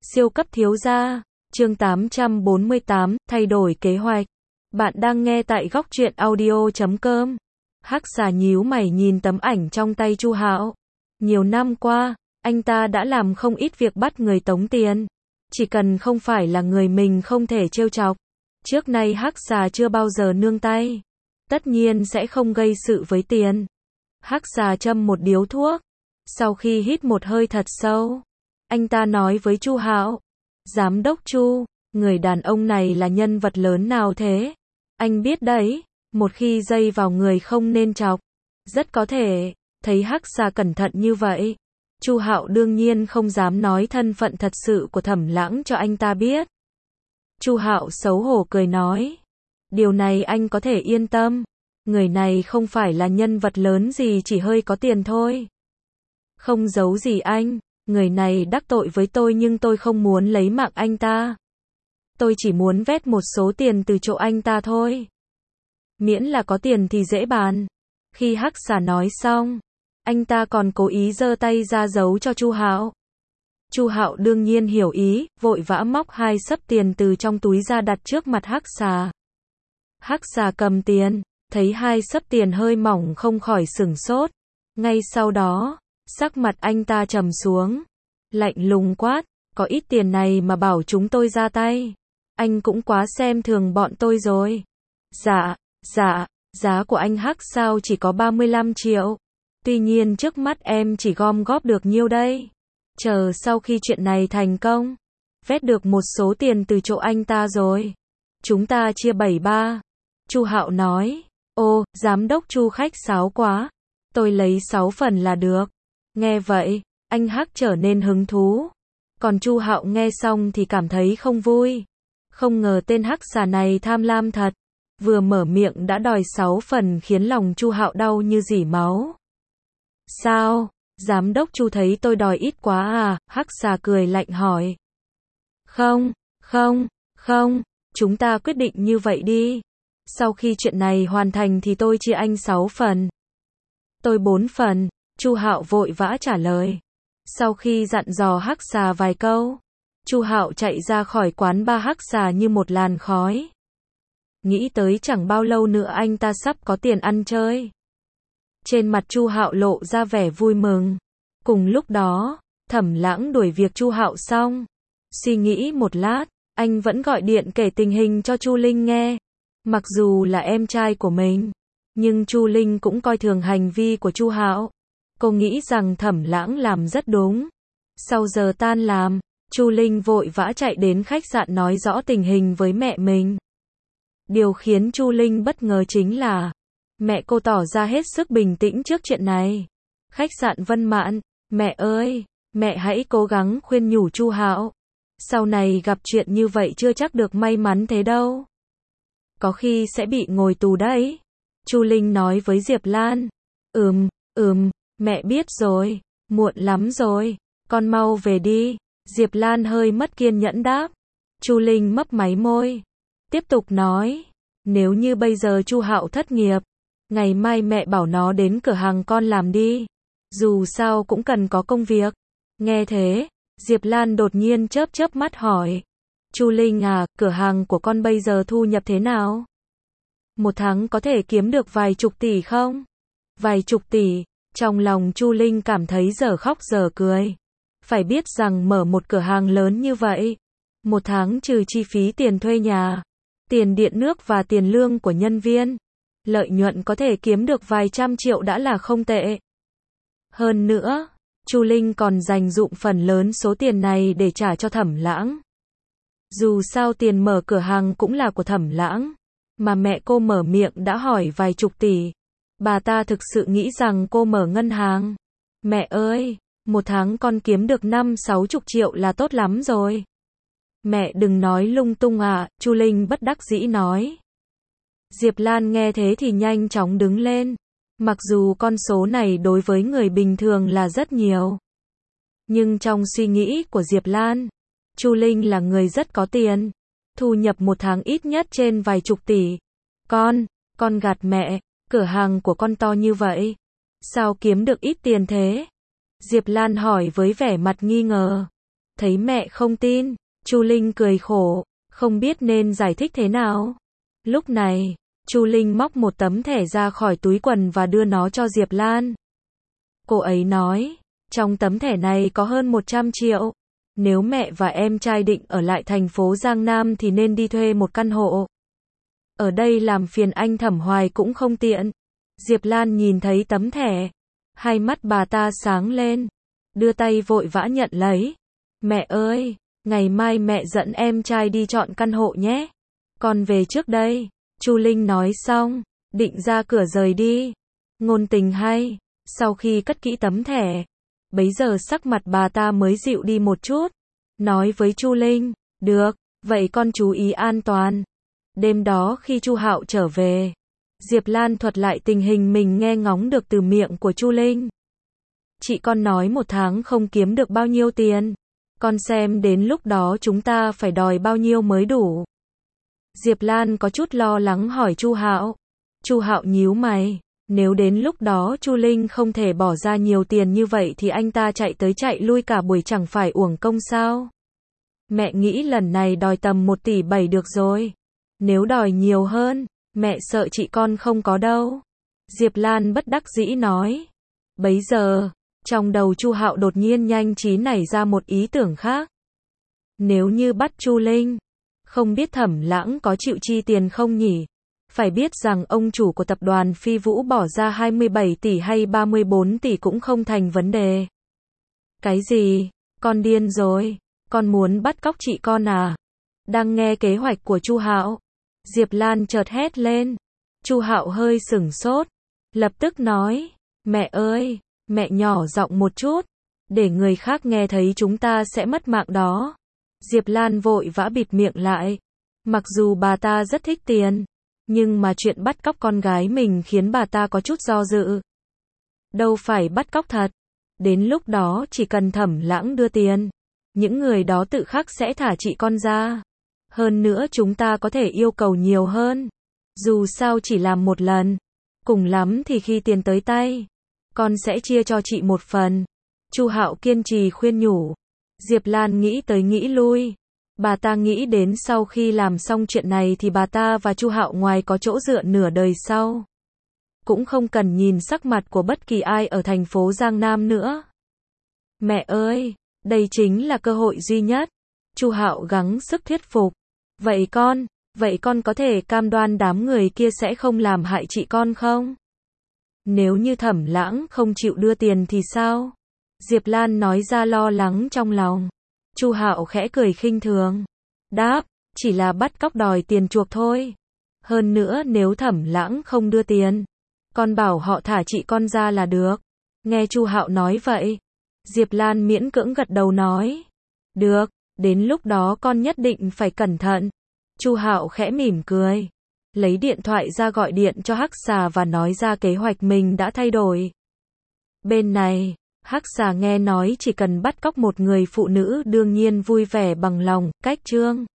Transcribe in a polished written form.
Siêu cấp thiếu gia, chương 848, thay đổi kế hoạch. Bạn đang nghe tại góc truyện audio.com. Hắc xà nhíu mày nhìn tấm ảnh trong tay Chu Hạo. Nhiều năm qua, anh ta đã làm không ít việc bắt người tống tiền. Chỉ cần không phải là người mình không thể trêu chọc. Trước nay Hắc xà chưa bao giờ nương tay. Tất nhiên sẽ không gây sự với tiền. Hắc xà châm một điếu thuốc. Sau khi hít một hơi thật sâu, anh ta nói với Chu Hạo, Giám đốc Chu, người đàn ông này là nhân vật lớn nào thế? Anh biết đấy, một khi dây vào người không nên chọc. Rất có thể, thấy Hắc xà cẩn thận như vậy, Chu Hạo đương nhiên không dám nói thân phận thật sự của Thẩm Lãng cho anh ta biết. Chu Hạo xấu hổ cười nói, điều này anh có thể yên tâm, người này không phải là nhân vật lớn gì, chỉ hơi có tiền thôi. Không giấu gì anh, người này đắc tội với tôi nhưng tôi không muốn lấy mạng anh ta. Tôi chỉ muốn vét một số tiền từ chỗ anh ta thôi. Miễn là có tiền thì dễ bàn. Khi Hắc xà nói xong, anh ta còn cố ý giơ tay ra giấu cho Chu Hạo. Chu Hạo đương nhiên hiểu ý, vội vã móc 2 xấp tiền từ trong túi ra đặt trước mặt Hắc xà. Hắc xà cầm tiền, thấy 2 xấp tiền hơi mỏng không khỏi sửng sốt. Ngay sau đó, sắc mặt anh ta trầm xuống, lạnh lùng quát, có ít tiền này mà bảo chúng tôi ra tay. Anh cũng quá xem thường bọn tôi rồi. Dạ, giá của anh Hắc sao chỉ có 35 triệu. Tuy nhiên trước mắt em chỉ gom góp được nhiêu đây. Chờ sau khi chuyện này thành công, vét được một số tiền từ chỗ anh ta rồi, chúng ta chia 7-3. Chu Hạo nói, ô, giám đốc Chu khách sáo quá. Tôi lấy 6 phần là được. Nghe vậy, anh Hắc trở nên hứng thú. Còn Chu Hạo nghe xong thì cảm thấy không vui. Không ngờ tên Hắc xà này tham lam thật. Vừa mở miệng đã đòi 6 phần khiến lòng Chu Hạo đau như rỉ máu. Sao? Giám đốc Chu thấy tôi đòi ít quá à? Hắc xà cười lạnh hỏi. Không, chúng ta quyết định như vậy đi. Sau khi chuyện này hoàn thành thì tôi chia anh 6 phần. Tôi 4 phần. Chu Hạo vội vã trả lời. Sau khi dặn dò Hắc xà vài câu, Chu Hạo chạy ra khỏi quán bar Hắc xà như một làn khói. Nghĩ tới chẳng bao lâu nữa anh ta sắp có tiền ăn chơi. Trên mặt Chu Hạo lộ ra vẻ vui mừng. Cùng lúc đó, Thẩm Lãng đuổi việc Chu Hạo xong. Suy nghĩ một lát, anh vẫn gọi điện kể tình hình cho Chu Linh nghe. Mặc dù là em trai của mình, nhưng Chu Linh cũng coi thường hành vi của Chu Hạo. Cô nghĩ rằng Thẩm Lãng làm rất đúng. Sau giờ tan làm, Chu Linh vội vã chạy đến khách sạn nói rõ tình hình với mẹ mình. Điều khiến Chu Linh bất ngờ chính là mẹ cô tỏ ra hết sức bình tĩnh trước chuyện này. Khách sạn Vân Mạn, mẹ ơi, mẹ hãy cố gắng khuyên nhủ Chu Hạo. Sau này gặp chuyện như vậy chưa chắc được may mắn thế đâu. Có khi sẽ bị ngồi tù đấy. Chu Linh nói với Diệp Lan. Mẹ biết rồi, muộn lắm rồi, con mau về đi. Diệp Lan hơi mất kiên nhẫn đáp. Chu Linh mấp máy môi, tiếp tục nói, nếu như bây giờ Chu Hạo thất nghiệp, ngày mai mẹ bảo nó đến cửa hàng con làm đi. Dù sao cũng cần có công việc. Nghe thế, Diệp Lan đột nhiên chớp mắt hỏi, Chu Linh à, cửa hàng của con bây giờ thu nhập thế nào? Một tháng có thể kiếm được vài chục tỷ không? Vài chục tỷ. Trong lòng Chu Linh cảm thấy dở khóc dở cười. Phải biết rằng mở một cửa hàng lớn như vậy, một tháng trừ chi phí tiền thuê nhà, tiền điện nước và tiền lương của nhân viên, lợi nhuận có thể kiếm được vài trăm triệu đã là không tệ. Hơn nữa, Chu Linh còn dành dụm phần lớn số tiền này để trả cho Thẩm Lãng. Dù sao tiền mở cửa hàng cũng là của Thẩm Lãng, mà mẹ cô mở miệng đã hỏi vài chục tỷ. Bà ta thực sự nghĩ rằng cô mở ngân hàng. Mẹ ơi, một tháng con kiếm được 50-60 triệu là tốt lắm rồi. Mẹ đừng nói lung tung à, Chu Linh bất đắc dĩ nói. Diệp Lan nghe thế thì nhanh chóng đứng lên. Mặc dù con số này đối với người bình thường là rất nhiều, nhưng trong suy nghĩ của Diệp Lan, Chu Linh là người rất có tiền. Thu nhập một tháng ít nhất trên vài chục tỷ. Con gạt mẹ. Cửa hàng của con to như vậy, sao kiếm được ít tiền thế? Diệp Lan hỏi với vẻ mặt nghi ngờ. Thấy mẹ không tin, Chu Linh cười khổ, không biết nên giải thích thế nào. Lúc này, Chu Linh móc một tấm thẻ ra khỏi túi quần và đưa nó cho Diệp Lan. Cô ấy nói, trong tấm thẻ này có hơn 100 triệu. Nếu mẹ và em trai định ở lại thành phố Giang Nam thì nên đi thuê một căn hộ. Ở đây làm phiền anh Thẩm hoài cũng không tiện. Diệp Lan nhìn thấy tấm thẻ, hai mắt bà ta sáng lên, đưa tay vội vã nhận lấy. Mẹ ơi, ngày mai mẹ dẫn em trai đi chọn căn hộ nhé. Con về trước đây. Chu Linh nói xong, định ra cửa rời đi. Ngôn tình hay, sau khi cất kỹ tấm thẻ, bấy giờ sắc mặt bà ta mới dịu đi một chút. Nói với Chu Linh, được, vậy con chú ý an toàn. Đêm đó khi Chu Hạo trở về, Diệp Lan thuật lại tình hình mình nghe ngóng được từ miệng của Chu Linh. Chị con nói 1 tháng không kiếm được bao nhiêu tiền. Con xem đến lúc đó chúng ta phải đòi bao nhiêu mới đủ. Diệp Lan có chút lo lắng hỏi Chu Hạo. Chu Hạo nhíu mày, nếu đến lúc đó Chu Linh không thể bỏ ra nhiều tiền như vậy thì anh ta chạy tới chạy lui cả buổi chẳng phải uổng công sao? Mẹ nghĩ lần này đòi tầm 1,7 tỷ được rồi. Nếu đòi nhiều hơn, mẹ sợ chị con không có đâu. Diệp Lan bất đắc dĩ nói. Bấy giờ, trong đầu Chu Hạo đột nhiên nhanh trí nảy ra một ý tưởng khác. Nếu như bắt Chu Linh, không biết Thẩm Lãng có chịu chi tiền không nhỉ? Phải biết rằng ông chủ của tập đoàn Phi Vũ bỏ ra 27 tỷ hay 34 tỷ cũng không thành vấn đề. Cái gì? Con điên rồi? Con muốn bắt cóc chị con à? Đang nghe kế hoạch của Chu Hạo, Diệp Lan chợt hét lên. Chu Hạo hơi sửng sốt, lập tức nói, mẹ ơi, mẹ nhỏ giọng một chút, để người khác nghe thấy chúng ta sẽ mất mạng đó. Diệp Lan vội vã bịt miệng lại. Mặc dù bà ta rất thích tiền, nhưng mà chuyện bắt cóc con gái mình khiến bà ta có chút do dự. Đâu phải bắt cóc thật. Đến lúc đó chỉ cần Thẩm Lãng đưa tiền, những người đó tự khắc sẽ thả chị con ra. Hơn nữa chúng ta có thể yêu cầu nhiều hơn. Dù sao chỉ làm một lần, cùng lắm thì khi tiền tới tay, con sẽ chia cho chị một phần. Chu Hạo kiên trì khuyên nhủ. Diệp Lan nghĩ tới nghĩ lui. Bà ta nghĩ đến sau khi làm xong chuyện này thì bà ta và Chu Hạo ngoài có chỗ dựa nửa đời sau, cũng không cần nhìn sắc mặt của bất kỳ ai ở thành phố Giang Nam nữa. Mẹ ơi, đây chính là cơ hội duy nhất. Chu Hạo gắng sức thuyết phục. Vậy con có thể cam đoan đám người kia sẽ không làm hại chị con không? Nếu như Thẩm Lãng không chịu đưa tiền thì sao? Diệp Lan nói ra lo lắng trong lòng. Chu Hạo khẽ cười khinh thường, đáp, chỉ là bắt cóc đòi tiền chuộc thôi. Hơn nữa nếu Thẩm Lãng không đưa tiền, con bảo họ thả chị con ra là được. Nghe Chu Hạo nói vậy, Diệp Lan miễn cưỡng gật đầu nói, được, đến lúc đó con nhất định phải cẩn thận. Chu Hạo khẽ mỉm cười, lấy điện thoại ra gọi điện cho Hắc Xà và nói ra kế hoạch mình đã thay đổi. Bên này, Hắc Xà nghe nói chỉ cần bắt cóc một người phụ nữ đương nhiên vui vẻ bằng lòng. Cách chương